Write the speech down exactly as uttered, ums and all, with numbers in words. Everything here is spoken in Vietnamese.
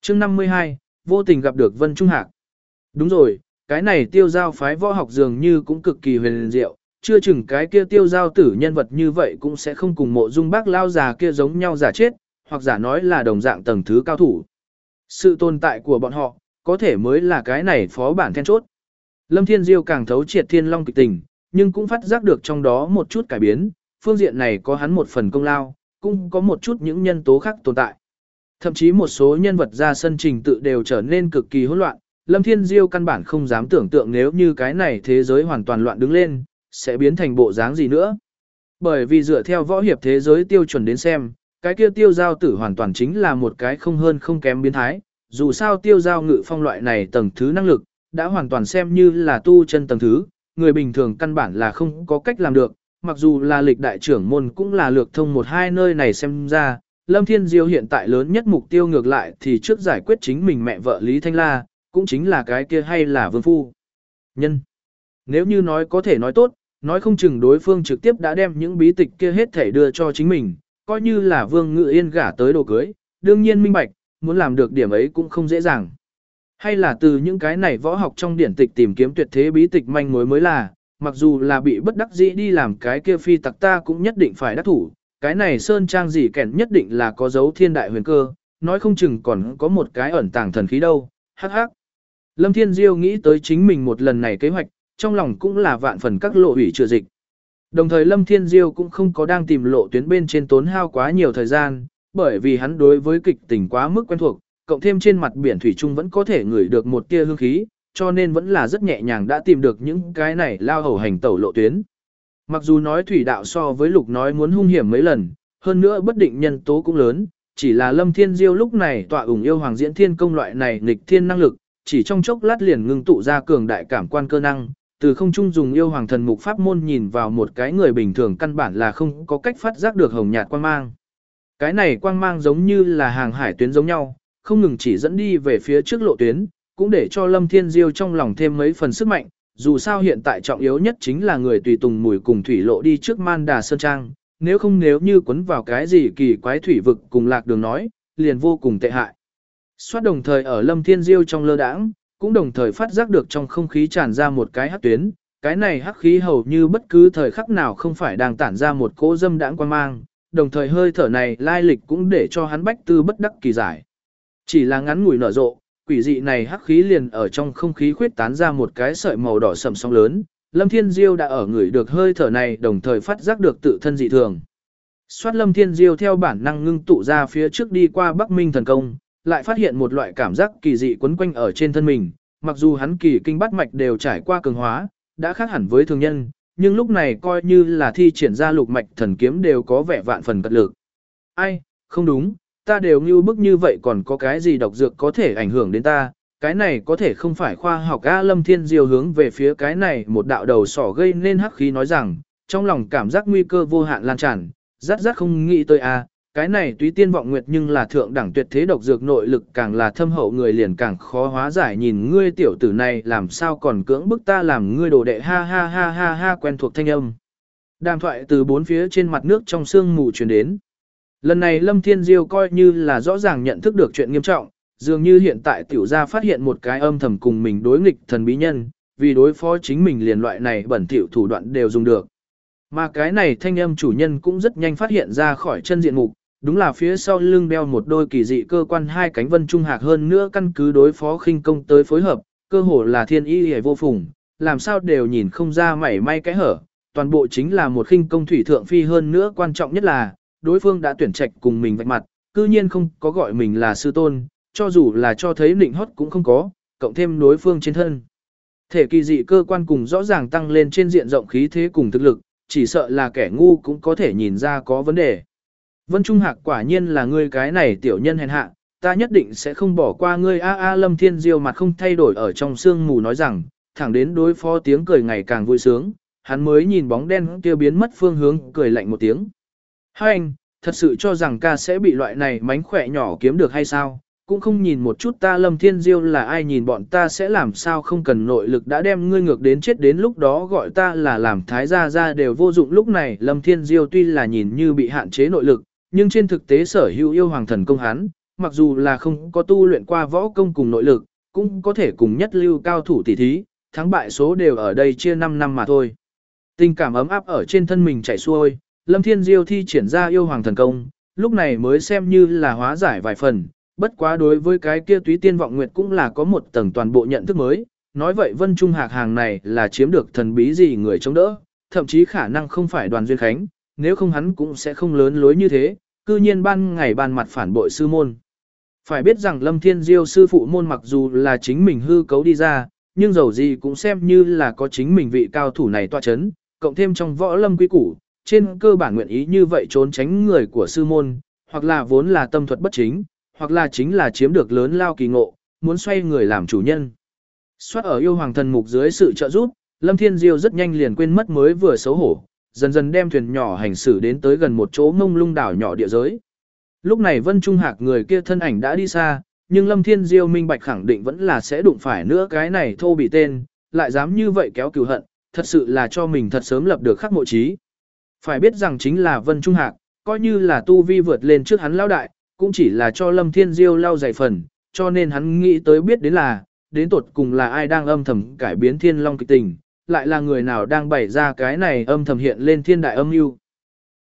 chương năm mươi hai, vô tình gặp được Vân Trung Hạc. Đúng rồi, cái này tiêu giao phái võ học dường như cũng cực kỳ huyền diệu, chưa chừng cái kia tiêu giao tử nhân vật như vậy cũng sẽ không cùng mộ dung bác lao già kia giống nhau giả chết, hoặc giả nói là đồng dạng tầng thứ cao thủ. Sự tồn tại của bọn họ, có thể mới là cái này phó bản then chốt. Lâm Thiên Diêu càng thấu triệt thiên long kịch tình, nhưng cũng phát giác được trong đó một chút cải biến, phương diện này có hắn một phần công lao, cũng có một chút những nhân tố khác tồn tại. Thậm chí một số nhân vật ra sân trình tự đều trở nên cực kỳ hỗn loạn, Lâm Thiên Diêu căn bản không dám tưởng tượng nếu như cái này thế giới hoàn toàn loạn đứng lên, sẽ biến thành bộ dáng gì nữa. Bởi vì dựa theo võ hiệp thế giới tiêu chuẩn đến xem, cái kia tiêu giao tử hoàn toàn chính là một cái không hơn không kém biến thái, dù sao tiêu giao ngự phong loại này tầng thứ năng lực, đã hoàn toàn xem như là tu chân tầng thứ, người bình thường căn bản là không có cách làm được, mặc dù là lịch đại trưởng môn cũng là lược thông một hai nơi này xem ra, Lâm Thiên Diêu hiện tại lớn nhất mục tiêu ngược lại thì trước giải quyết chính mình mẹ vợ Lý Thanh La, cũng chính là cái kia hay là vương phu. Nhân. Nếu như nói có thể nói tốt, nói không chừng đối phương trực tiếp đã đem những bí tịch kia hết thể đưa cho chính mình, coi như là Vương Ngự Yên gả tới đồ cưới, đương nhiên minh bạch, muốn làm được điểm ấy cũng không dễ dàng. Hay là từ những cái này võ học trong điển tịch tìm kiếm tuyệt thế bí tịch manh mối mới là, mặc dù là bị bất đắc dĩ đi làm cái kia phi tặc ta cũng nhất định phải đắc thủ, cái này sơn trang gì kẻn nhất định là có dấu thiên đại huyền cơ, nói không chừng còn có một cái ẩn tàng thần khí đâu, hắc hắc. Lâm Thiên Diêu nghĩ tới chính mình một lần này kế hoạch, trong lòng cũng là vạn phần các lộ hủy trừ dịch. Đồng thời Lâm Thiên Diêu cũng không có đang tìm lộ tuyến bên trên tốn hao quá nhiều thời gian, bởi vì hắn đối với kịch tình quá mức quen thuộc, cộng thêm trên mặt biển thủy trung vẫn có thể ngửi được một tia hương khí, cho nên vẫn là rất nhẹ nhàng đã tìm được những cái này lao hầu hành tẩu lộ tuyến. Mặc dù nói thủy đạo so với lục nói muốn hung hiểm mấy lần, hơn nữa bất định nhân tố cũng lớn, chỉ là Lâm Thiên Diêu lúc này tọa ủng yêu hoàng diễn thiên công loại này nghịch thiên năng lực, chỉ trong chốc lát liền ngưng tụ ra cường đại cảm quan cơ năng, từ không trung dùng yêu hoàng thần mục pháp môn nhìn vào một cái người bình thường căn bản là không có cách phát giác được hồng nhạt quang mang. Cái này quang mang giống như là hàng hải tuyến giống nhau, không ngừng chỉ dẫn đi về phía trước lộ tuyến, cũng để cho Lâm Thiên Diêu trong lòng thêm mấy phần sức mạnh, dù sao hiện tại trọng yếu nhất chính là người tùy tùng mùi cùng thủy lộ đi trước Man Đà Sơn Trang, nếu không nếu như quấn vào cái gì kỳ quái thủy vực cùng lạc đường nói, liền vô cùng tệ hại. Xoát đồng thời ở Lâm Thiên Diêu trong lơ đãng, cũng đồng thời phát giác được trong không khí tràn ra một cái hắc tuyến, cái này hắc khí hầu như bất cứ thời khắc nào không phải đang tản ra một cỗ dâm đãng quang mang, đồng thời hơi thở này lai lịch cũng để cho hắn bách tư bất đắc kỳ giải. Chỉ là ngắn ngủi nở rộ, quỷ dị này hắc khí liền ở trong không khí khuyết tán ra một cái sợi màu đỏ sẫm sóng lớn, Lâm Thiên Diêu đã ở người được hơi thở này đồng thời phát giác được tự thân dị thường. Xoát Lâm Thiên Diêu theo bản năng ngưng tụ ra phía trước đi qua Bắc Minh thần công, lại phát hiện một loại cảm giác kỳ dị quấn quanh ở trên thân mình, mặc dù hắn kỳ kinh bát mạch đều trải qua cường hóa, đã khác hẳn với thường nhân, nhưng lúc này coi như là thi triển ra lục mạch thần kiếm đều có vẻ vạn phần cật lực. Ai, không đúng, ta đều như bức như vậy còn có cái gì độc dược có thể ảnh hưởng đến ta, cái này có thể không phải khoa học. A Lâm Thiên Diêu hướng về phía cái này một đạo đầu sỏ gây nên hắc khí nói rằng, trong lòng cảm giác nguy cơ vô hạn lan tràn, rát rát không nghĩ tới a, cái này túy tiên vọng nguyệt nhưng là thượng đẳng tuyệt thế độc dược nội lực càng là thâm hậu người liền càng khó hóa giải, nhìn ngươi tiểu tử này làm sao còn cưỡng bức ta làm ngươi đồ đệ, ha ha ha ha ha. Quen thuộc thanh âm đàm thoại từ bốn phía trên mặt nước trong sương mù truyền đến. Lần này Lâm Thiên Diêu coi như là rõ ràng nhận thức được chuyện nghiêm trọng, dường như hiện tại tiểu gia phát hiện một cái âm thầm cùng mình đối nghịch thần bí nhân, vì đối phó chính mình liền loại này bẩn thỉu thủ đoạn đều dùng được. Mà cái này thanh âm chủ nhân cũng rất nhanh phát hiện ra khỏi chân diện mục, đúng là phía sau lưng đeo một đôi kỳ dị cơ quan hai cánh Vân Trung Hạc, hơn nữa căn cứ đối phó khinh công tới phối hợp, cơ hồ là thiên y hề vô phùng, làm sao đều nhìn không ra mảy may cái hở, toàn bộ chính là một khinh công thủy thượng phi, hơn nữa quan trọng nhất là, đối phương đã tuyển trạch cùng mình vạch mặt, cư nhiên không có gọi mình là sư tôn, cho dù là cho thấy nịnh hót cũng không có, cộng thêm đối phương trên thân. Thể kỳ dị cơ quan cùng rõ ràng tăng lên trên diện rộng khí thế cùng thực lực, chỉ sợ là kẻ ngu cũng có thể nhìn ra có vấn đề. Vân Trung Hạc, quả nhiên là ngươi cái này tiểu nhân hèn hạ, ta nhất định sẽ không bỏ qua ngươi. A A Lâm Thiên Diêu mặt không thay đổi ở trong sương mù nói rằng, thẳng đến đối phó tiếng cười ngày càng vui sướng, hắn mới nhìn bóng đen kia biến mất phương hướng, cười lạnh một tiếng. Hai anh, thật sự cho rằng ca sẽ bị loại này mánh khỏe nhỏ kiếm được hay sao? Cũng không nhìn một chút ta Lâm Thiên Diêu là ai, nhìn bọn ta sẽ làm sao, không cần nội lực đã đem ngươi ngược đến chết, đến lúc đó gọi ta là làm thái gia gia đều vô dụng. Lúc này Lâm Thiên Diêu tuy là nhìn như bị hạn chế nội lực, nhưng trên thực tế sở hữu yêu hoàng thần công hắn, mặc dù là không có tu luyện qua võ công cùng nội lực, cũng có thể cùng nhất lưu cao thủ tỷ thí, thắng bại số đều ở đây chia năm năm mà thôi. Tình cảm ấm áp ở trên thân mình chảy xuôi, Lâm Thiên Diêu thi triển ra yêu hoàng thần công, lúc này mới xem như là hóa giải vài phần, bất quá đối với cái kia túy tiên vọng nguyệt cũng là có một tầng toàn bộ nhận thức mới, nói vậy Vân Trung Hạc hàng này là chiếm được thần bí gì người chống đỡ, thậm chí khả năng không phải Đoàn Duyên Khánh, nếu không hắn cũng sẽ không lớn lối như thế, cư nhiên ban ngày ban mặt phản bội sư môn. Phải biết rằng Lâm Thiên Diêu sư phụ môn mặc dù là chính mình hư cấu đi ra, nhưng dầu gì cũng xem như là có chính mình vị cao thủ này tọa chấn, cộng thêm trong võ lâm quy củ, trên cơ bản nguyện ý như vậy trốn tránh người của sư môn, hoặc là vốn là tâm thuật bất chính, hoặc là chính là chiếm được lớn lao kỳ ngộ, muốn xoay người làm chủ nhân. Xoát ở yêu hoàng thần mục dưới sự trợ giúp, Lâm Thiên Diêu rất nhanh liền quên mất mới vừa xấu hổ, dần dần đem thuyền nhỏ hành xử đến tới gần một chỗ mông lung đảo nhỏ địa giới. Lúc này Vân Trung Hạc người kia thân ảnh đã đi xa, nhưng Lâm Thiên Diêu minh bạch khẳng định vẫn là sẽ đụng phải nữa cái này thô bị tên, lại dám như vậy kéo cừu hận, thật sự là cho mình thật sớm lập được khắc mộ trí. Phải biết rằng chính là Vân Trung Hạc, coi như là tu vi vượt lên trước hắn lão đại, cũng chỉ là cho Lâm Thiên Diêu lau dày phần, cho nên hắn nghĩ tới biết đến là, đến tột cùng là ai đang âm thầm cải biến thiên long kịch tình, lại là người nào đang bày ra cái này âm thầm hiện lên thiên đại âm mưu.